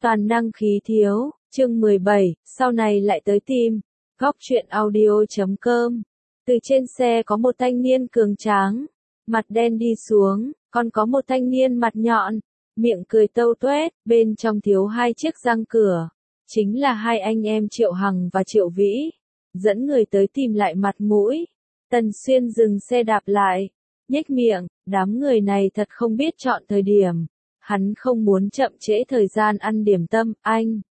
Toàn năng khí thiếu, chương 17, sau này lại tới tìm. Góc truyện audio.com. Từ trên xe có một thanh niên cường tráng, mặt đen đi xuống, còn có một thanh niên mặt nhọn, miệng cười tâu tuét, bên trong thiếu hai chiếc răng cửa. Chính là hai anh em Triệu Hằng và Triệu Vĩ. Dẫn người tới tìm lại mặt mũi. Tần Xuyên dừng xe đạp lại, nhếch miệng, đám người này thật không biết chọn thời điểm. Hắn không muốn chậm trễ thời gian ăn điểm tâm, anh.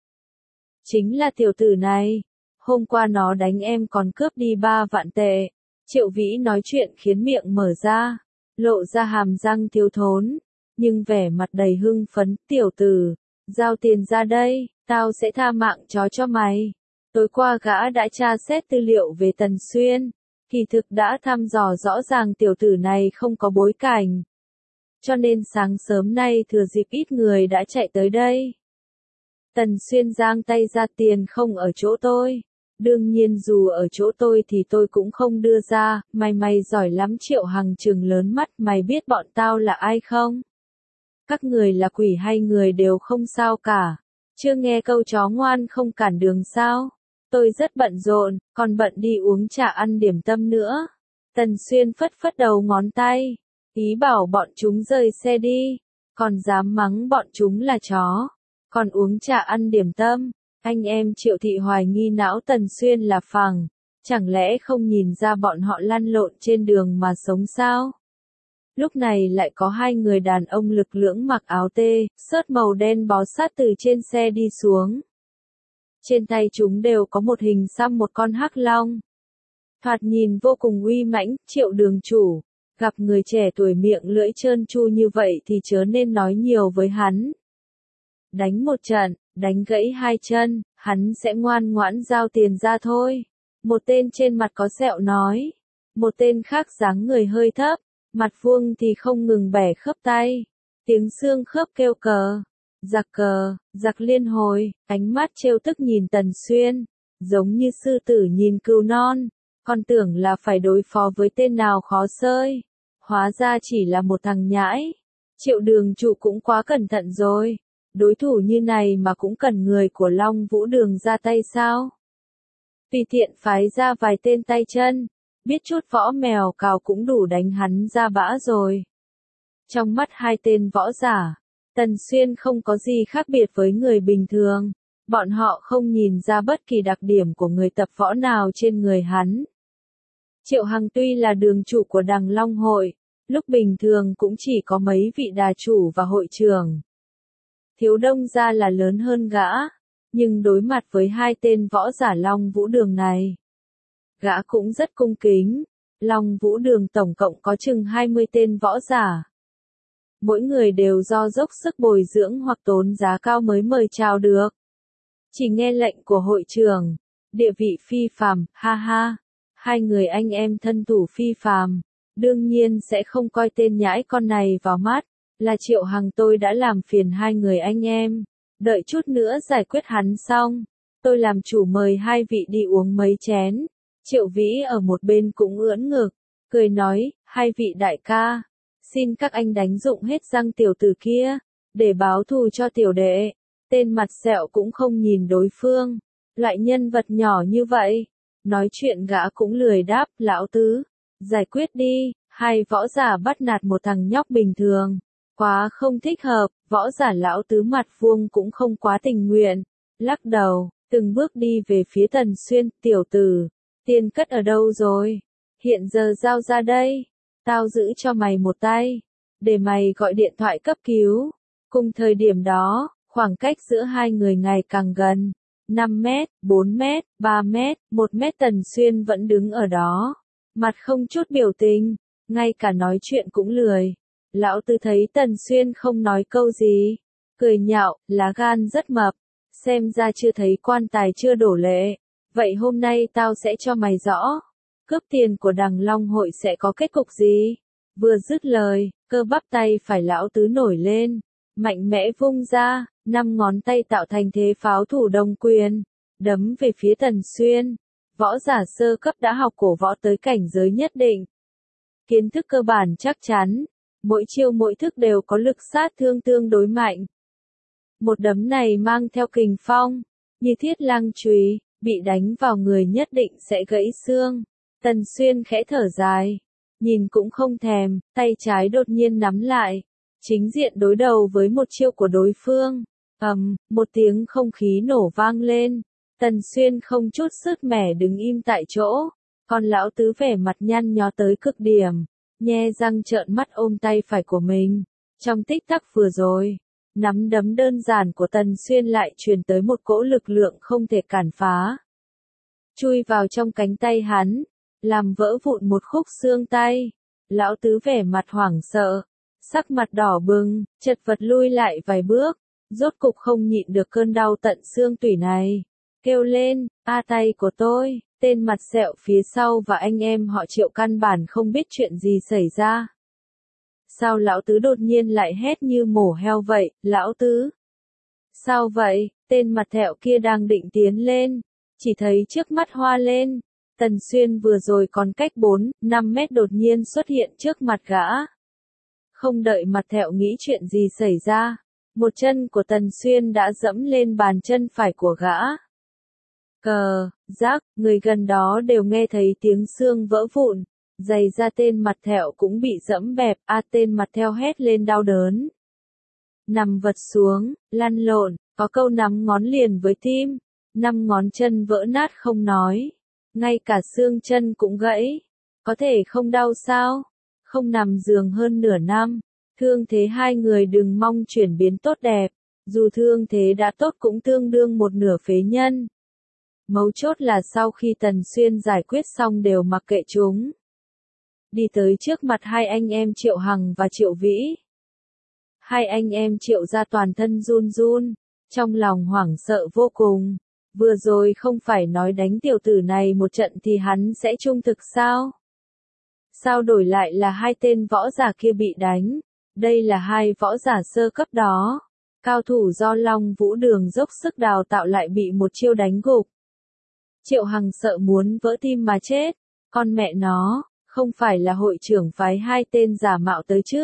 Chính là tiểu tử này. Hôm qua nó đánh em còn cướp đi 3 vạn tệ. Triệu Vĩ nói chuyện khiến miệng mở ra, lộ ra hàm răng thiếu thốn, nhưng vẻ mặt đầy hưng phấn, tiểu tử, giao tiền ra đây, tao sẽ tha mạng chó cho mày. Tối qua gã đã tra xét tư liệu về Tần Xuyên, kỳ thực đã thăm dò rõ ràng tiểu tử này không có bối cảnh. Cho nên sáng sớm nay thừa dịp ít người đã chạy tới đây. Tần Xuyên giang tay ra, tiền không ở chỗ tôi. Đương nhiên dù ở chỗ tôi thì tôi cũng không đưa ra, mày giỏi lắm. Triệu Hằng trừng lớn mắt, mày biết bọn tao là ai không? Các người là quỷ hay người đều không sao cả. Chưa nghe câu chó ngoan không cản đường sao? Tôi rất bận rộn, còn bận đi uống trà ăn điểm tâm nữa. Tần Xuyên phất phất đầu ngón tay, ý bảo bọn chúng rời xe đi, còn dám mắng bọn chúng là chó, còn uống trà ăn điểm tâm. Anh em Triệu Thị hoài nghi não Tần Xuyên là phẳng, chẳng lẽ không nhìn ra bọn họ lăn lộn trên đường mà sống sao? Lúc này lại có hai người đàn ông lực lưỡng mặc áo tê, sớt màu đen bó sát từ trên xe đi xuống. Trên tay chúng đều có một hình xăm một con hắc long. Thoạt nhìn vô cùng uy mãnh. Triệu đường chủ, gặp người trẻ tuổi miệng lưỡi trơn tru như vậy thì chớ nên nói nhiều với hắn. Đánh một trận, đánh gãy hai chân, hắn sẽ ngoan ngoãn giao tiền ra thôi. Một tên trên mặt có sẹo nói. Một tên khác dáng người hơi thấp, mặt vuông thì không ngừng bẻ khớp tay. Tiếng xương khớp kêu cờ, giặc liên hồi, ánh mắt trêu tức nhìn Tần Xuyên, giống như sư tử nhìn cừu non, còn tưởng là phải đối phó với tên nào khó xơi. Hóa ra chỉ là một thằng nhãi. Triệu đường chủ cũng quá cẩn thận rồi. Đối thủ như này mà cũng cần người của Long Vũ Đường ra tay sao? Tùy tiện phái ra vài tên tay chân, biết chút võ mèo cào cũng đủ đánh hắn ra bã rồi. Trong mắt hai tên võ giả, Tần Xuyên không có gì khác biệt với người bình thường. Bọn họ không nhìn ra bất kỳ đặc điểm của người tập võ nào trên người hắn. Triệu Hằng tuy là đường chủ của Đằng Long hội, lúc bình thường cũng chỉ có mấy vị đà chủ và hội trưởng. Thiếu Đông gia là lớn hơn gã, nhưng đối mặt với hai tên võ giả Long Vũ Đường này, gã cũng rất cung kính. Long Vũ Đường tổng cộng có chừng 20 tên võ giả. Mỗi người đều do dốc sức bồi dưỡng hoặc tốn giá cao mới mời chào được. Chỉ nghe lệnh của hội trưởng, địa vị phi phàm, ha ha. Hai người anh em thân thủ phi phàm, đương nhiên sẽ không coi tên nhãi con này vào mắt. Là Triệu Hằng, tôi đã làm phiền hai người anh em. Đợi chút nữa giải quyết hắn xong, tôi làm chủ mời hai vị đi uống mấy chén. Triệu Vĩ ở một bên cũng ưỡn ngực, cười nói, hai vị đại ca, xin các anh đánh dụng hết răng tiểu tử kia, để báo thù cho tiểu đệ. Tên mặt sẹo cũng không nhìn đối phương, loại nhân vật nhỏ như vậy. Nói chuyện gã cũng lười đáp, lão tứ, giải quyết đi. Hai võ giả bắt nạt một thằng nhóc bình thường, quá không thích hợp. Võ giả lão tứ mặt vuông cũng không quá tình nguyện, lắc đầu, từng bước đi về phía Tần Xuyên. Tiểu tử, tiền cất ở đâu rồi? Hiện giờ giao ra đây, tao giữ cho mày một tay, để mày gọi điện thoại cấp cứu. Cùng thời điểm đó, khoảng cách giữa hai người ngày càng gần. 5 mét, 4 mét, 3 mét, 1 mét. Tần Xuyên vẫn đứng ở đó, mặt không chút biểu tình, ngay cả nói chuyện cũng lười. Lão Tư thấy Tần Xuyên không nói câu gì, cười nhạo, lá gan rất mập, xem ra chưa thấy quan tài chưa đổ lệ. Vậy hôm nay tao sẽ cho mày rõ, cướp tiền của Đằng Long hội sẽ có kết cục gì. Vừa dứt lời, cơ bắp tay phải lão tứ nổi lên, mạnh mẽ vung ra, 5 ngón tay tạo thành thế pháo thủ đông quyền, đấm về phía Tần Xuyên. Võ giả sơ cấp đã học cổ võ tới cảnh giới nhất định, kiến thức cơ bản chắc chắn, mỗi chiêu mỗi thức đều có lực sát thương tương đối mạnh. Một đấm này mang theo kình phong, như thiết lang chùy, bị đánh vào người nhất định sẽ gãy xương. Tần Xuyên khẽ thở dài, nhìn cũng không thèm, tay trái đột nhiên nắm lại, chính diện đối đầu với một chiêu của đối phương. Một tiếng không khí nổ vang lên, Tần Xuyên không chút sứt mẻ đứng im tại chỗ, còn lão tứ vẻ mặt nhăn nhó tới cực điểm, nhe răng trợn mắt ôm tay phải của mình. Trong tích tắc vừa rồi, nắm đấm đơn giản của Tần Xuyên lại truyền tới một cỗ lực lượng không thể cản phá. Chui vào trong cánh tay hắn, làm vỡ vụn một khúc xương tay. Lão tứ vẻ mặt hoảng sợ, sắc mặt đỏ bừng, chật vật lui lại vài bước, rốt cục không nhịn được cơn đau tận xương tủy này. Kêu lên, a tay của tôi, tên mặt sẹo phía sau và anh em họ Triệu căn bản không biết chuyện gì xảy ra. Sao lão tứ đột nhiên lại hét như mổ heo vậy, lão tứ? Sao vậy, tên mặt thẹo kia đang định tiến lên, chỉ thấy trước mắt hoa lên, Tần Xuyên vừa rồi còn cách 4-5 mét đột nhiên xuất hiện trước mặt gã. Không đợi mặt thẹo nghĩ chuyện gì xảy ra, một chân của Tần Xuyên đã dẫm lên bàn chân phải của gã. Cờ, rác, người gần đó đều nghe thấy tiếng xương vỡ vụn, giày da tên mặt thẹo cũng bị dẫm bẹp, tên mặt theo hét lên đau đớn. Nằm vật xuống, lăn lộn, có câu nắm ngón liền với tim, 5 ngón chân vỡ nát không nói, ngay cả xương chân cũng gãy, có thể không đau sao? Không nằm giường hơn nửa năm, thương thế hai người đừng mong chuyển biến tốt đẹp, dù thương thế đã tốt cũng tương đương một nửa phế nhân. Mấu chốt là sau khi Tần Xuyên giải quyết xong đều mặc kệ chúng. Đi tới trước mặt hai anh em Triệu Hằng và Triệu Vĩ. Hai anh em Triệu ra toàn thân run run, trong lòng hoảng sợ vô cùng. Vừa rồi không phải nói đánh tiểu tử này một trận thì hắn sẽ trung thực sao? Sao đổi lại là hai tên võ giả kia bị đánh? Đây là hai võ giả sơ cấp đó. Cao thủ do Long Vũ Đường dốc sức đào tạo lại bị một chiêu đánh gục. Triệu Hằng sợ muốn vỡ tim mà chết. Con mẹ nó, không phải là hội trưởng phái hai tên giả mạo tới chứ?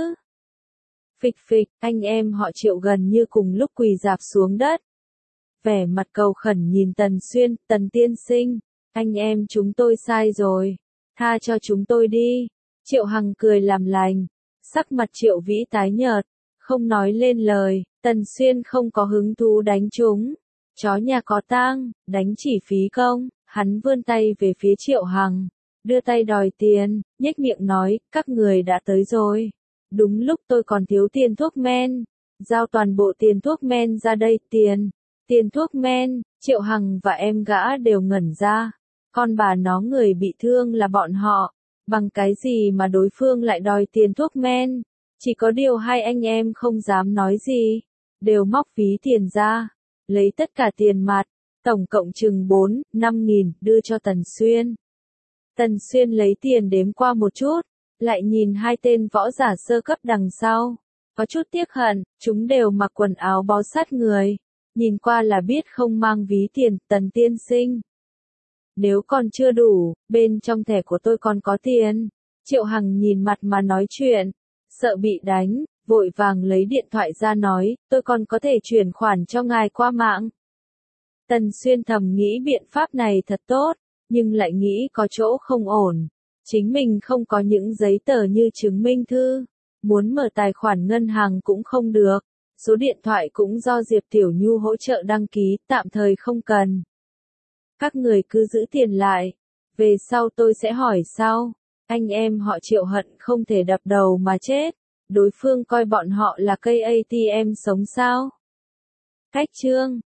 Phịch phịch, anh em họ Triệu gần như cùng lúc quỳ rạp xuống đất. Vẻ mặt cầu khẩn nhìn Tần Xuyên, Tần tiên sinh, anh em chúng tôi sai rồi, tha cho chúng tôi đi. Triệu Hằng cười làm lành, sắc mặt Triệu Vĩ tái nhợt, không nói lên lời. Tần Xuyên không có hứng thú đánh chúng, chó nhà có tang, đánh chỉ phí công. Hắn vươn tay về phía Triệu Hằng, đưa tay đòi tiền, nhếch miệng nói, các người đã tới rồi. Đúng lúc tôi còn thiếu tiền thuốc men, giao toàn bộ tiền thuốc men ra đây. Tiền thuốc men. Triệu Hằng và em gã đều ngẩn ra, con bà nó người bị thương là bọn họ, bằng cái gì mà đối phương lại đòi tiền thuốc men? Chỉ có điều hai anh em không dám nói gì, đều móc ví tiền ra, lấy tất cả tiền mặt, tổng cộng chừng 4-5 nghìn, đưa cho Tần Xuyên. Tần Xuyên lấy tiền đếm qua một chút, lại nhìn hai tên võ giả sơ cấp đằng sau, có chút tiếc hận, chúng đều mặc quần áo bó sát người, nhìn qua là biết không mang ví tiền. Tần tiên sinh, nếu còn chưa đủ, bên trong thẻ của tôi còn có tiền. Triệu Hằng nhìn mặt mà nói chuyện, sợ bị đánh, vội vàng lấy điện thoại ra nói, tôi còn có thể chuyển khoản cho ngài qua mạng. Tần Xuyên thầm nghĩ biện pháp này thật tốt, nhưng lại nghĩ có chỗ không ổn. Chính mình không có những giấy tờ như chứng minh thư, muốn mở tài khoản ngân hàng cũng không được. Số điện thoại cũng do Diệp Tiểu Nhu hỗ trợ đăng ký, tạm thời không cần. Các người cứ giữ tiền lại, về sau tôi sẽ hỏi sau. Anh em họ Triệu hận không thể đập đầu mà chết, đối phương coi bọn họ là cây ATM sống sao? Cách chương